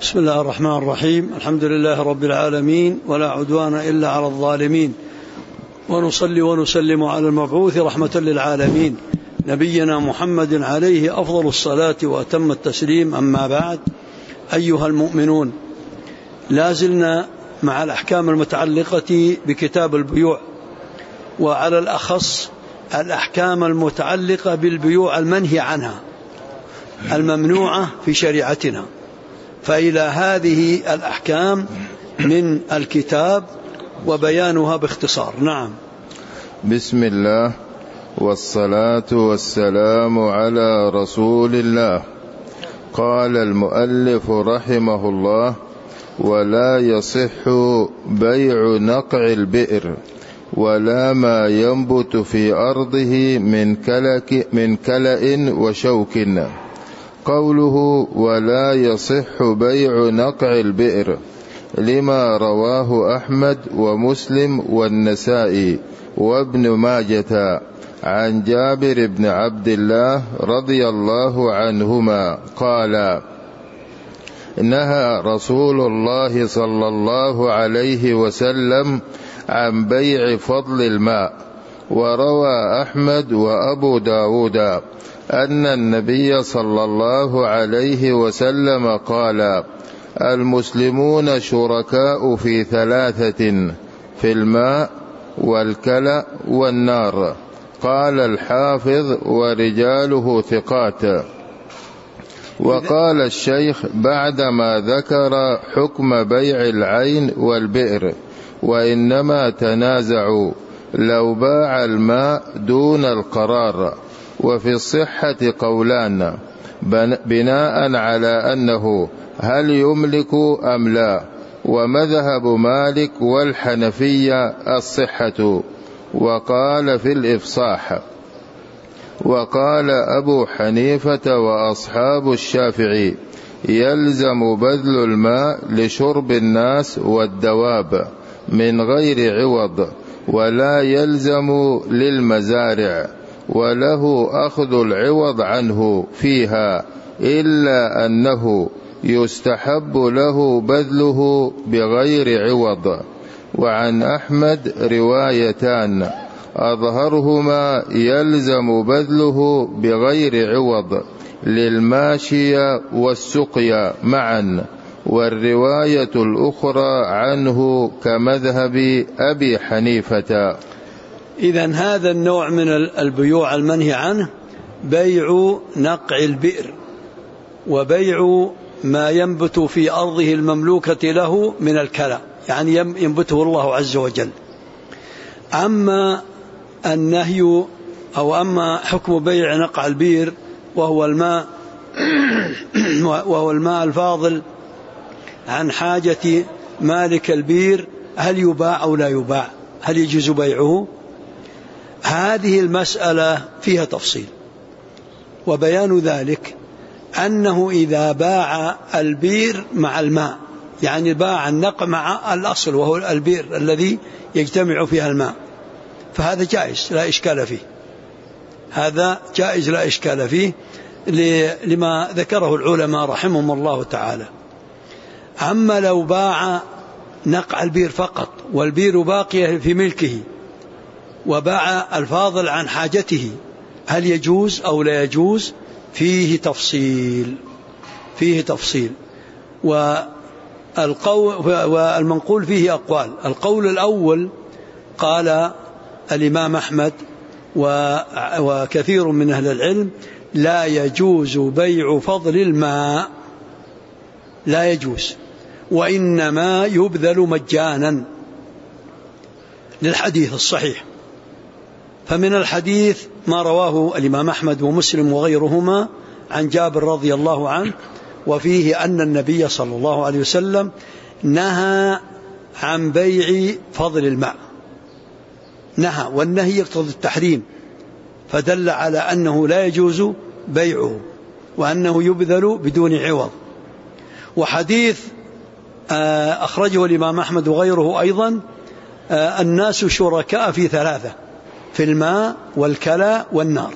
بسم الله الرحمن الرحيم. الحمد لله رب العالمين، ولا عدوان إلا على الظالمين، ونصلي ونسلم على المبعوث رحمة للعالمين نبينا محمد عليه أفضل الصلاة وأتم التسليم. أما بعد، أيها المؤمنون، لازلنا مع الأحكام المتعلقة بكتاب البيوع، وعلى الأخص الأحكام المتعلقة بالبيوع المنهي عنها الممنوعة في شريعتنا. فإلى هذه الأحكام من الكتاب وبيانها باختصار. نعم. بسم الله والصلاة والسلام على رسول الله. قال المؤلف رحمه الله: ولا يصح بيع نقع البئر ولا ما ينبت في أرضه من كلأ وشوك. قوله ولا يصح بيع نقع البئر لما رواه أحمد ومسلم والنسائي وابن ماجة عن جابر بن عبد الله رضي الله عنهما قال: نهى رسول الله صلى الله عليه وسلم عن بيع فضل الماء. وروى أحمد وأبو داود أن النبي صلى الله عليه وسلم قال: المسلمون شركاء في ثلاثة: في الماء والكلأ والنار. قال الحافظ: ورجاله ثقات. وقال الشيخ بعدما ذكر حكم بيع العين والبئر: وإنما تنازعوا لو باع الماء دون القرار. وفي الصحة قولان بناء على أنه هل يملك أم لا، ومذهب مالك والحنفية الصحة. وقال في الإفصاح. وقال أبو حنيفة وأصحاب الشافعي: يلزم بذل الماء لشرب الناس والدواب من غير عوض، ولا يلزم للمزارع، وله أخذ العوض عنه فيها، إلا أنه يستحب له بذله بغير عوض. وعن أحمد روايتان أظهرهما يلزم بذله بغير عوض للماشية والسقيا معا، والرواية الأخرى عنه كمذهب أبي حنيفة. إذن هذا النوع من البيوع المنهي عنه بيع نقع البئر، وبيع ما ينبت في أرضه المملوكة له من الكلى، يعني ينبته الله عز وجل. أما النهي أو أما حكم بيع نقع البئر وهو الماء الفاضل عن حاجة مالك البئر، هل يباع أو لا يباع؟ هل يجوز بيعه؟ هذه المسألة فيها تفصيل، وبيان ذلك أنه إذا باع البئر مع الماء، يعني باع النقع مع الأصل وهو البئر الذي يجتمع فيها الماء، فهذا جائز لا إشكال فيه. هذا جائز لا إشكال فيه لما ذكره العلماء رحمهم الله تعالى. أما لو باع نقع البئر فقط والبئر باقية في ملكه، وباع الفاضل عن حاجته، هل يجوز أو لا يجوز؟ فيه تفصيل. والمنقول فيه أقوال. القول الأول قال الإمام أحمد وكثير من أهل العلم: لا يجوز بيع فضل الماء، لا يجوز، وإنما يبذل مجانا، للحديث الصحيح. فمن الحديث ما رواه الإمام أحمد ومسلم وغيرهما عن جابر رضي الله عنه، وفيه أن النبي صلى الله عليه وسلم نهى عن بيع فضل الماء، نهى، والنهي يقتضي التحريم، فدل على أنه لا يجوز بيعه وأنه يبذل بدون عوض. وحديث أخرجه الإمام أحمد وغيره أيضا: الناس شركاء في ثلاثة: في الماء والكلى والنار.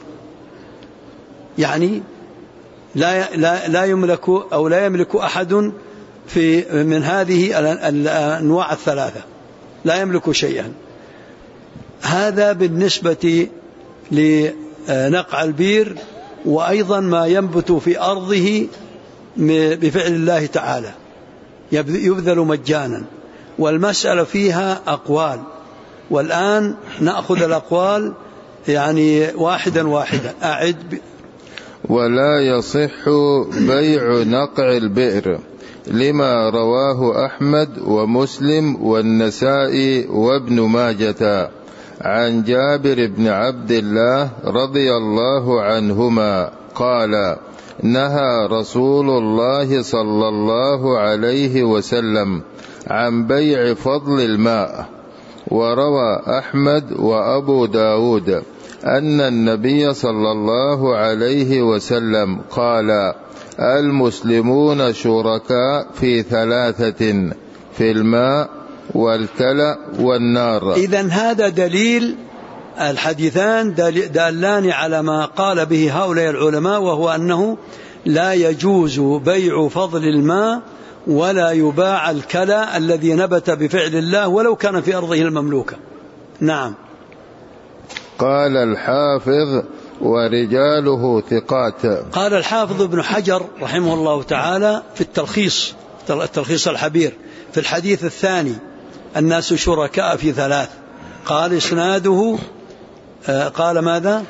يعني لا يملك أو لا يملك أحد من هذه الأنواع الثلاثة، لا يملك شيئا. هذا بالنسبة لنقع البير، وأيضا ما ينبت في أرضه بفعل الله تعالى يبذل مجانا. والمسألة فيها أقوال، والآن نأخذ الأقوال يعني واحدا واحدا. أعد. ولا يصح بيع نقع البئر لما رواه أحمد ومسلم والنسائي وابن ماجة عن جابر بن عبد الله رضي الله عنهما قال: نهى رسول الله صلى الله عليه وسلم عن بيع فضل الماء. وروى أحمد وأبو داود أن النبي صلى الله عليه وسلم قال: المسلمون شركاء في ثلاثة: في الماء والكلى والنار. إذن هذا دليل، الحديثان دالان على ما قال به هؤلاء العلماء، وهو أنه لا يجوز بيع فضل الماء ولا يباع الكلى الذي نبت بفعل الله ولو كان في أرضه المملوكة. نعم. قال الحافظ: ورجاله ثقات. قال الحافظ ابن حجر رحمه الله تعالى في التلخيص الحبير في الحديث الثاني: الناس شركاء في ثلاث. قال إسناده، قال ماذا؟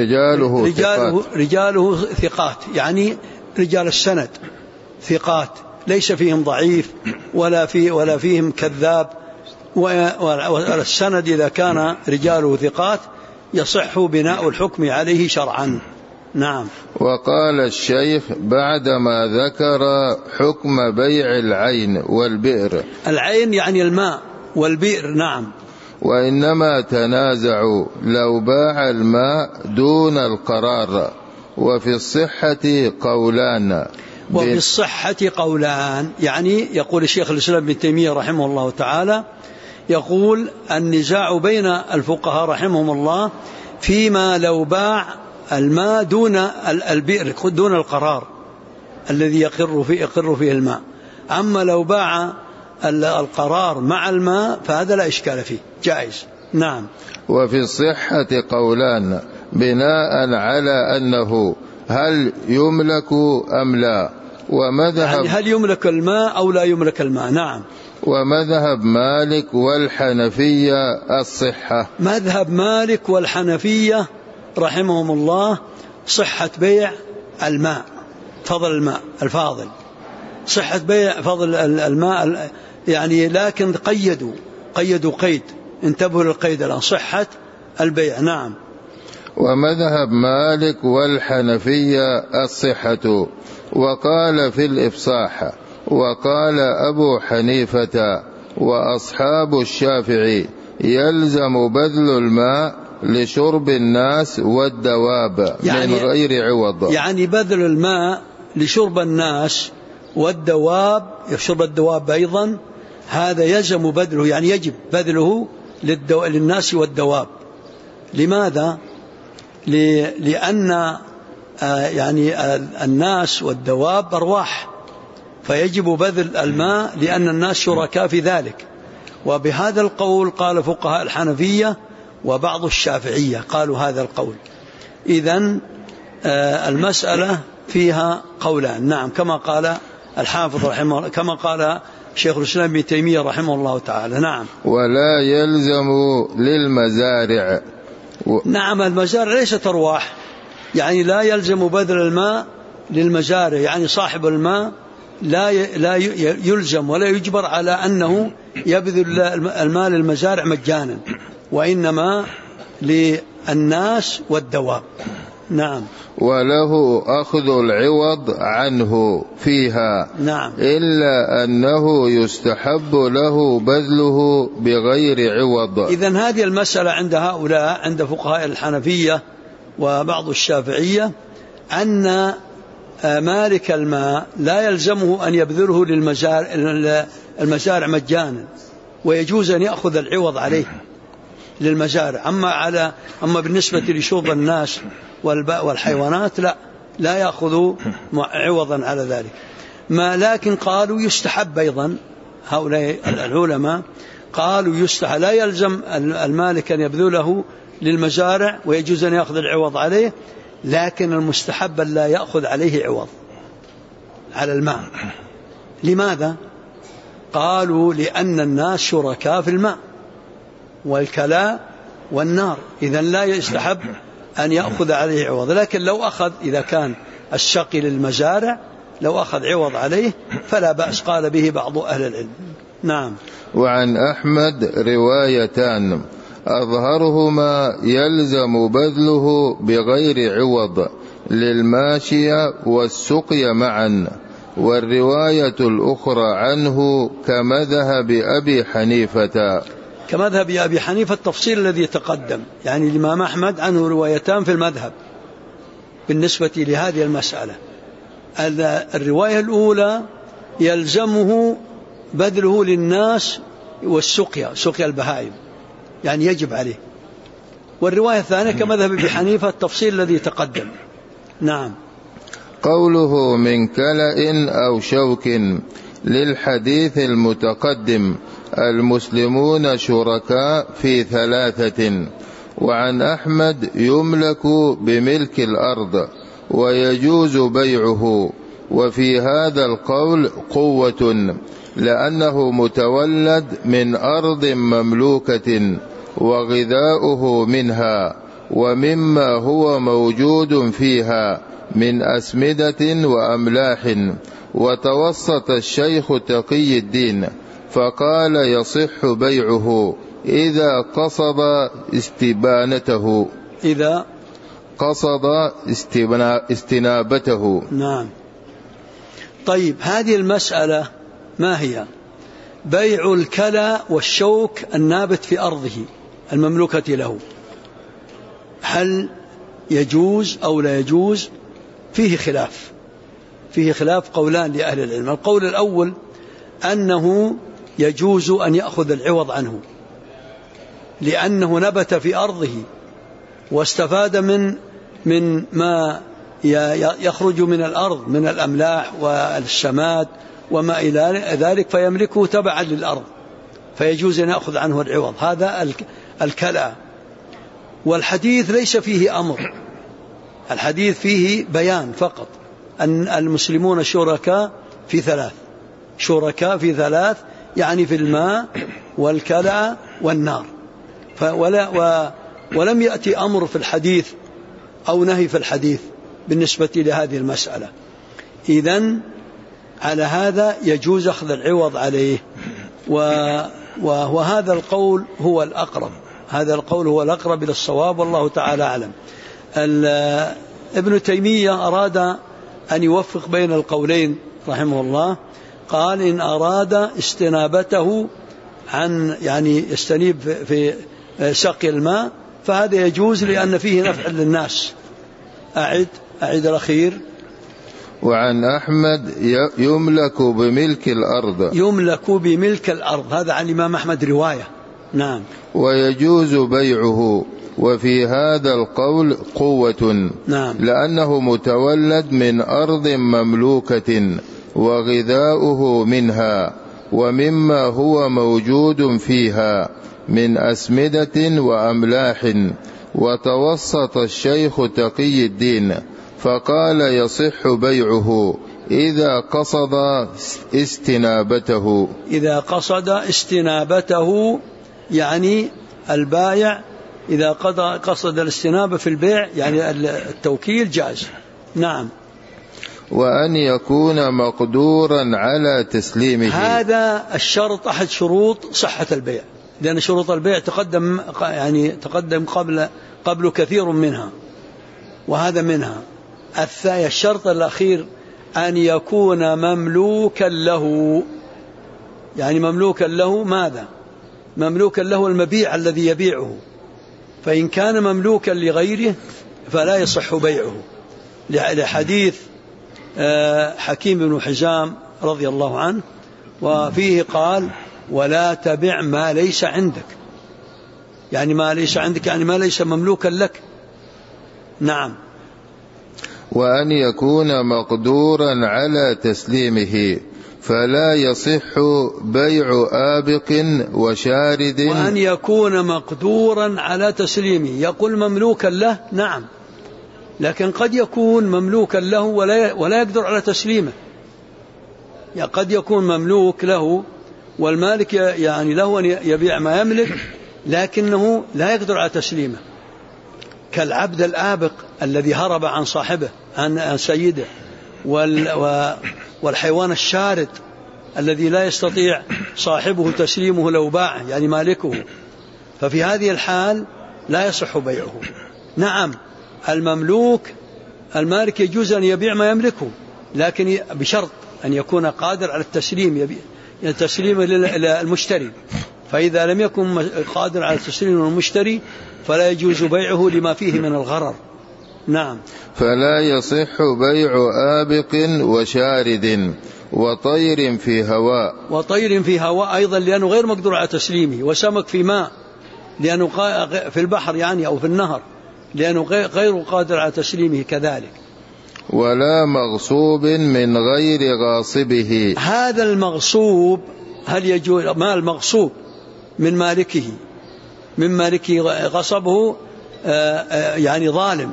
رجاله ثقات، يعني رجال السند ثقات، ليس فيهم ضعيف ولا فيهم كذاب. والسند إذا كان رجاله ثقات يصح بناء الحكم عليه شرعا. نعم. وقال الشيخ بعدما ذكر حكم بيع العين والبئر: العين يعني الماء، والبئر نعم. وإنما تنازعوا لو باع الماء دون القرار. وفي الصحة قولان. وفي الصحة قولان، يعني يقول الشيخ الإسلام ابن تيمية رحمه الله تعالى، يقول النزاع بين الفقهاء رحمهم الله فيما لو باع الماء دون البئر، دون القرار الذي يقر فيه الماء. أما لو باع القرار مع الماء فهذا لا إشكال فيه، جائز. نعم. وفي الصحة قولان بناء على أنه هل يملك أم لا، ومذهب يعني هل يملك الماء أو لا يملك الماء. نعم. ومذهب مالك والحنفية الصحة. مذهب مالك والحنفية رحمهم الله صحة بيع الماء، فضل الماء الفاضل، صحة بيع فضل الماء، يعني لكن قيدوا قيد، انتبهوا للقيد الآن، صحة البيع. نعم. ومذهب مالك والحنفية الصحة. وقال في الإفصاح: وقال أبو حنيفة وأصحاب الشافعي: يلزم بذل الماء لشرب الناس والدواب من غير عوض. يعني بذل الماء لشرب الناس والدواب، يشرب الدواب أيضا، هذا يلزم بذله، يعني يجب بذله للناس والدواب. لماذا؟ لأن يعني الناس والدواب أرواح، فيجب بذل الماء لأن الناس شركاء في ذلك. وبهذا القول قال فقهاء الحنفية وبعض الشافعية قالوا هذا القول. إذن المسألة فيها قولان. نعم، كما قال الحافظ رحمه الله، كما قال شيخ الإسلام ابن تيمية رحمه الله تعالى. نعم. ولا يلزم للمزارع. نعم، المزارع ليست أرواح، يعني لا يلزم بذل الماء للمزارع، يعني صاحب الماء لا يلزم ولا يجبر على أنه يبذل الماء للمزارع مجانا، وإنما للناس والدواب. نعم. وله أخذ العوض عنه فيها. نعم. إلا أنه يستحب له بذله بغير عوض. إذن هذه المسألة عند هؤلاء، عند فقهاء الحنفية وبعض الشافعية، أن مالك الماء لا يلزمه أن يبذله للمزارع مجانا، ويجوز أن يأخذ العوض عليه للمزارع. أما بالنسبة لشرب الناس والحيوانات لا يأخذ عوضا على ذلك. لكن قالوا يستحب أيضا، هؤلاء العلماء قالوا يستحب، لا يلزم المالك أن يبذله للمزارع ويجوز أن يأخذ العوض عليه، لكن المستحب لا يأخذ عليه عوض على الماء. لماذا؟ قالوا لأن الناس شركاء في الماء والكلاء والنار، إذن لا يستحب أن يأخذ عليه عوض. لكن لو أخذ، إذا كان السقي للمزارع، لو أخذ عوض عليه فلا بأس، قال به بعض أهل العلم. نعم. وعن أحمد روايتان، أظهرهما يلزم بذله بغير عوض للماشية والسقي معا، والرواية الأخرى عنه كمذهب أبي حنيفة. كمذهب أبي حنيفة التفصيل الذي تقدم، يعني الإمام أحمد عنه روايتان في المذهب بالنسبة لهذه المسألة. الرواية الأولى يلزمه بذله للناس والسقيا، سقيا البهائم، يعني يجب عليه. والرواية الثانية كمذهب أبي حنيفة التفصيل الذي تقدم. نعم. قوله من كلأ أو شوك للحديث المتقدم المسلمون شركاء في ثلاثة. وعن أحمد يملك بملك الأرض ويجوز بيعه، وفي هذا القول قوة لأنه متولد من أرض مملوكة وغذاؤه منها ومما هو موجود فيها من أسمدة وأملاح. وتوسط الشيخ تقي الدين فقال يصح بيعه إذا قصد استبانته، إذا قصد استنابته. نعم. طيب، هذه المسألة ما هي؟ بيع الكلى والشوك النابت في أرضه المملوكة له، هل يجوز أو لا يجوز؟ فيه خلاف قولان لأهل العلم. القول الأول أنه يجوز أن يأخذ العوض عنه، لأنه نبت في أرضه واستفاد من ما يخرج من الأرض من الأملاح والسماد وما إلى ذلك، فيملكه تبعا للأرض، فيجوز أن يأخذ عنه العوض. هذا الكلى. والحديث ليس فيه أمر، الحديث فيه بيان فقط أن المسلمون شركاء في ثلاث، يعني في الماء والكلى والنار، ولم يأتي أمر في الحديث أو نهي في الحديث بالنسبة لهذه المسألة. إذن على هذا يجوز أخذ العوض عليه، وهذا القول هو الأقرب، إلى الصواب، والله تعالى أعلم. ابن تيمية أراد أن يوفق بين القولين رحمه الله، قال إن أراد استنابته عن، يعني يستنيب في سقي الماء، فهذا يجوز لأن فيه نفع للناس. أعد الأخير. وعن أحمد يملك بملك الأرض، هذا عن الإمام أحمد رواية. نعم. ويجوز بيعه، وفي هذا القول قوة. نعم. لأنه متولد من أرض مملوكة وغذاؤه منها ومما هو موجود فيها من أسمدة وأملاح. وتوسط الشيخ تقي الدين فقال يصح بيعه إذا قصد استنابته، يعني البائع إذا قصد الاستنابة في البيع، يعني التوكيل جائز. نعم. وأن يكون مقدورا على تسليمه، هذا الشرط أحد شروط صحة البيع، لأن شروط البيع تقدم قبل كثير منها، وهذا منها. الشرط الأخير أن يكون مملوكا له، يعني مملوكا له ماذا؟ مملوكا له المبيع الذي يبيعه، فإن كان مملوكا لغيره فلا يصح بيعه، لحديث حكيم بن حزام رضي الله عنه، وفيه قال ولا تبع ما ليس عندك، يعني ما ليس عندك يعني ما ليس مملوكا لك. نعم. وأن يكون مقدورا على تسليمه فلا يصح بيع آبق وشارد. وأن يكون مقدورا على تسليمه، يقول مملوكا له، نعم، لكن قد يكون مملوكا له ولا يقدر على تسليمه. يعني قد يكون مملوك له والمالك يعني له أن يبيع ما يملك لكنه لا يقدر على تسليمه، كالعبد الآبق الذي هرب عن صاحبه عن سيده، والحيوان الشارد الذي لا يستطيع صاحبه تسليمه لو باعه، يعني مالكه، ففي هذه الحال لا يصح بيعه. نعم المملوك المالك يجوز أن يبيع ما يملكه، لكن بشرط أن يكون قادر على التسليم للمشتري، فإذا لم يكن قادر على التسليم للمشتري فلا يجوز بيعه لما فيه من الغرر. نعم. فلا يصح بيع آبق وشارد وطير في هواء. وطير في هواء أيضا لأنه غير مقدور على تسليمه، وسمك في ماء لأنه في البحر يعني أو في النهر لأنه غير قادر على تسليمه كذلك. ولا مغصوب من غير غاصبه. هذا المغصوب هل يجوز؟ ما المغصوب من مالكه غصبه يعني ظالم،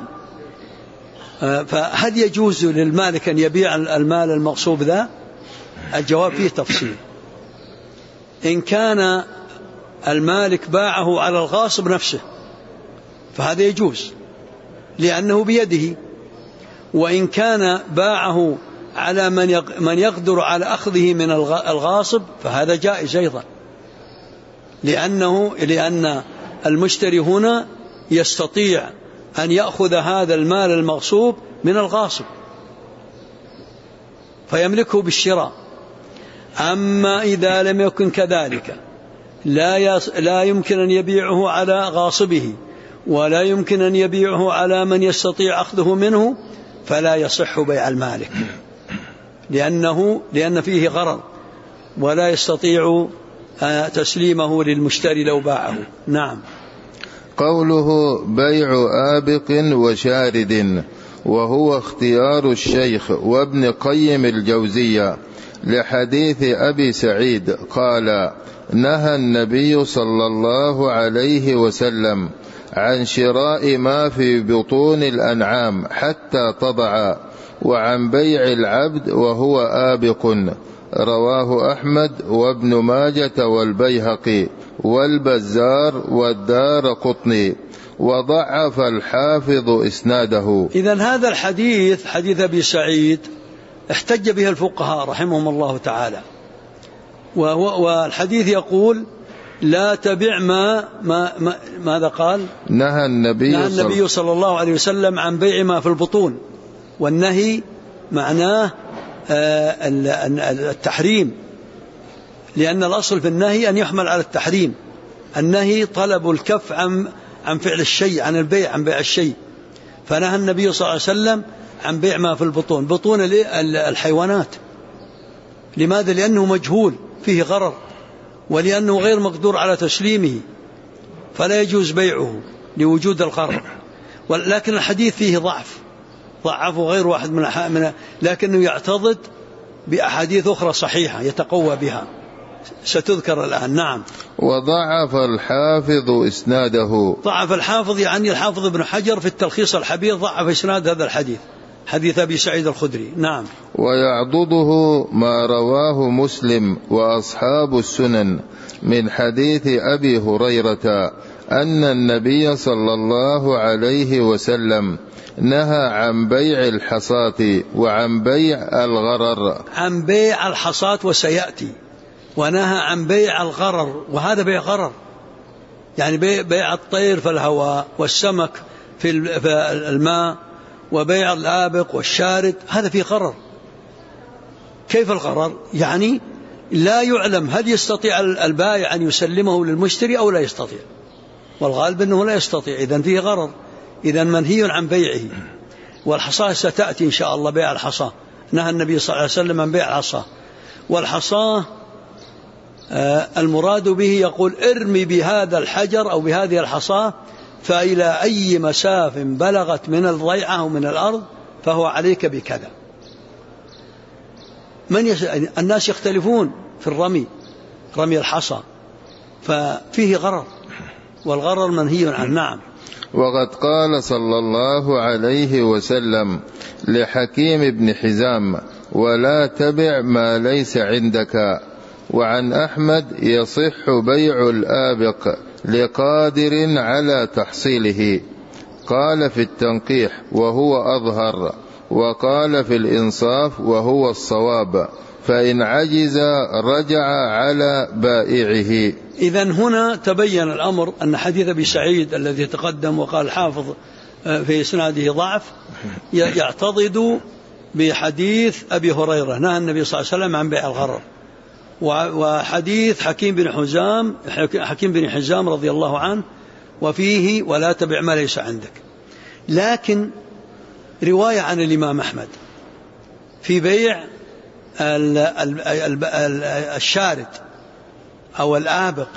فهل يجوز للمالك أن يبيع المال المغصوب ذا؟ الجواب فيه تفصيل. إن كان المالك باعه على الغاصب نفسه فهذا يجوز لأنه بيده، وإن كان باعه على من يقدر على أخذه من الغاصب فهذا جائز أيضا، لأن المشتري هنا يستطيع أن يأخذ هذا المال المغصوب من الغاصب فيملكه بالشراء. أما إذا لم يكن كذلك لا يمكن أن يبيعه على غاصبه ولا يمكن أن يبيعه على من يستطيع أخذه منه فلا يصح بيع المالك، لأن فيه غرر ولا يستطيع تسليمه للمشتري لو باعه. نعم. قوله بيع آبق وشارد وهو اختيار الشيخ وابن قيم الجوزية لحديث أبي سعيد قال نهى النبي صلى الله عليه وسلم عن شراء ما في بطون الأنعام حتى تضع وعن بيع العبد وهو آبق. رواه أحمد وابن ماجة والبيهقي والبزار والدار قطني وضعف الحافظ إسناده. إذن هذا الحديث حديث أبي سعيد احتج به الفقهاء رحمهم الله تعالى، والحديث يقول لا تبع ماذا قال؟ نهى النبي صلى الله عليه وسلم عن بيع ما في البطون، والنهي معناه التحريم، لأن الأصل في النهي أن يحمل على التحريم. النهي طلب الكف عن فعل الشيء، عن البيع، عن بيع الشيء، فنهى النبي صلى الله عليه وسلم عن بيع ما في البطون، بطون الحيوانات. لماذا؟ لأنه مجهول فيه غرر، ولأنه غير مقدور على تسليمه فلا يجوز بيعه لوجود الغرر. ولكن الحديث فيه ضعفه غير واحد لكنه يعتضد بأحاديث أخرى صحيحة يتقوى بها ستذكر الآن. نعم. وضعف الحافظ إسناده. ضعف الحافظ يعني الحافظ ابن حجر في التلخيص الحبير ضعف إسناد هذا الحديث، حديث أبي سعيد الخدري. نعم. ويعضده ما رواه مسلم وأصحاب السنن من حديث أبي هريرة أن النبي صلى الله عليه وسلم نهى عن بيع الحصاة وعن بيع الغرر. عن بيع الحصاة وسيأتي، ونهى عن بيع الغرر، وهذا بيع غرر، يعني بيع الطير في الهواء والسمك في الماء وبيع الآبق والشارد، هذا فيه غرر. كيف الغرر؟ يعني لا يعلم هل يستطيع البائع أن يسلمه للمشتري أو لا يستطيع، والغالب أنه لا يستطيع، إذن فيه غرر، إذن منهي عن بيعه. والحصاة ستأتي إن شاء الله بيع الحصاة، نهى النبي صلى الله عليه وسلم عن بيع الحصاة. والحصاة المراد به يقول ارمي بهذا الحجر أو بهذه الحصاة فإلى أي مساف بلغت من الضيعة أو من الأرض فهو عليك بكذا. الناس يختلفون في الرمي، رمي الحصى، ففيه غرر، والغرر منهي عنه. نعم. وقد قال صلى الله عليه وسلم لحكيم بن حزام: ولا تبع ما ليس عندك. وعن أحمد: يصح بيع الآبق لقادر على تحصيله. قال في التنقيح وهو أظهر، وقال في الإنصاف وهو الصواب، فإن عجز رجع على بائعه. إذن هنا تبين الأمر أن حديث أبي سعيد الذي تقدم وقال الحافظ في إسناده ضعف يعتضد بحديث أبي هريرة نهى النبي صلى الله عليه وسلم عن بيع الغرر، وحديث حكيم بن حزام رضي الله عنه وفيه: ولا تبع ما ليس عندك. لكن رواية عن الإمام أحمد في بيع الشارد أو الآبق.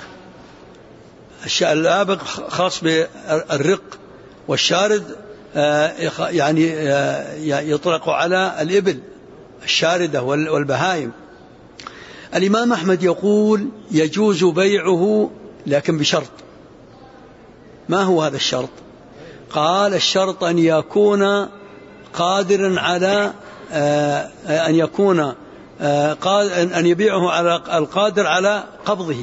الآبق خاص بالرق، والشارد يعني يطلق على الإبل الشاردة والبهائم. الإمام أحمد يقول يجوز بيعه لكن بشرط. ما هو هذا الشرط؟ قال: الشرط أن يكون قادرا على أن يبيعه على القادر على قبضه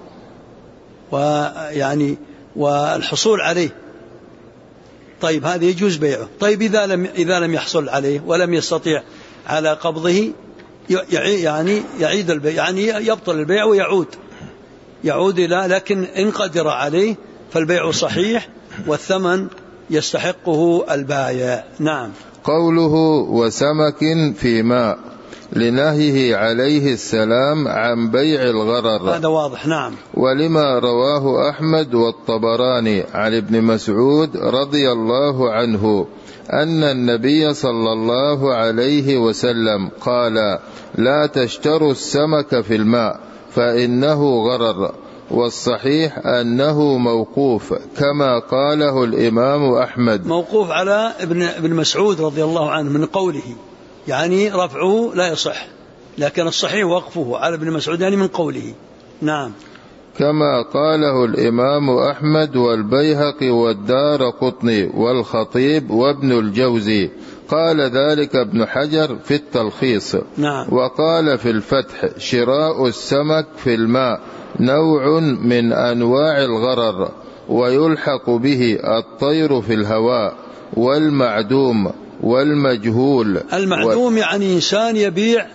ويعني والحصول عليه. طيب هذا يجوز بيعه. طيب إذا لم يحصل عليه ولم يستطيع على قبضه يعني يعيد البيع، يعني يبطل البيع ويعود إلى، لكن إن قدر عليه فالبيع صحيح والثمن يستحقه البائع. نعم. قوله: وسمك في ماء، لنهيه عليه السلام عن بيع الغرر، هذا واضح. نعم. ولما رواه أحمد والطبراني عن ابن مسعود رضي الله عنه أن النبي صلى الله عليه وسلم قال: لا تشتروا السمك في الماء فإنه غرر. والصحيح أنه موقوف كما قاله الإمام أحمد، موقوف على ابن مسعود رضي الله عنه من قوله، يعني رفعه لا يصح، لكن الصحيح وقفه على ابن مسعود يعني من قوله. نعم. كما قاله الإمام أحمد والبيهقي والدارقطني والخطيب وابن الجوزي. قال ذلك ابن حجر في التلخيص. نعم. وقال في الفتح: شراء السمك في الماء نوع من أنواع الغرر، ويلحق به الطير في الهواء والمعدوم والمجهول. المعدوم يعني إنسان يبيع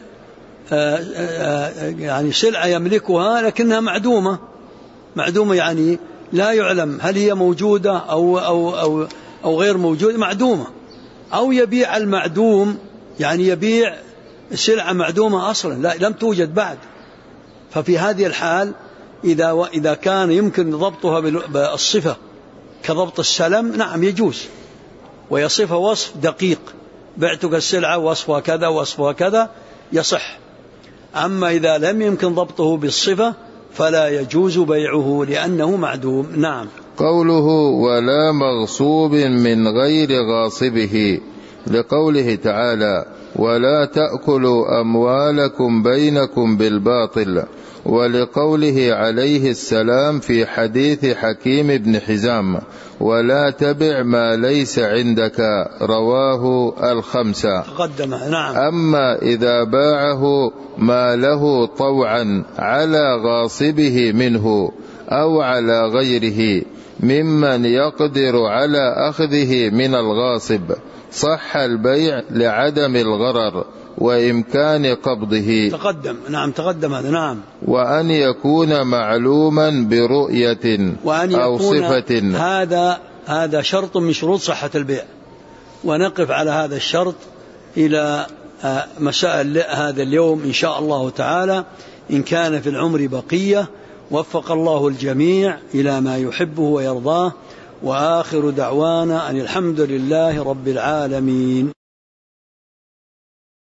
يعني سلعة يملكها لكنها معدومة يعني لا يعلم هل هي موجودة أو غير موجودة، معدومة. أو يبيع المعدوم يعني يبيع سلعة معدومة أصلا لم توجد بعد. ففي هذه الحال إذا كان يمكن ضبطها بالصفة كضبط السلم، نعم يجوز، ويصف وصف دقيق: بعتك السلعة وصفها كذا وصفها كذا، يصح. أما إذا لم يمكن ضبطه بالصفة فلا يجوز بيعه لأنه معدوم. نعم. قوله: ولا مغصوب من غير غاصبه، لقوله تعالى: ولا تأكلوا أموالكم بينكم بالباطل، ولقوله عليه السلام في حديث حكيم بن حزام: ولا تبع ما ليس عندك، رواه الخمسة. تقدم. نعم. أما إذا باعه ما له طوعا على غاصبه منه أو على غيره ممن يقدر على أخذه من الغاصب، صح البيع لعدم الغرر وإمكان قبضه. تقدم. نعم تقدم هذا. نعم. وأن يكون معلوما برؤية أو صفة. هذا شرط من شروط صحة البيع، ونقف على هذا الشرط إلى مساء هذا اليوم إن شاء الله تعالى، إن كان في العمر بقية. وفق الله الجميع إلى ما يحبه ويرضاه، وآخر دعوانا أن الحمد لله رب العالمين.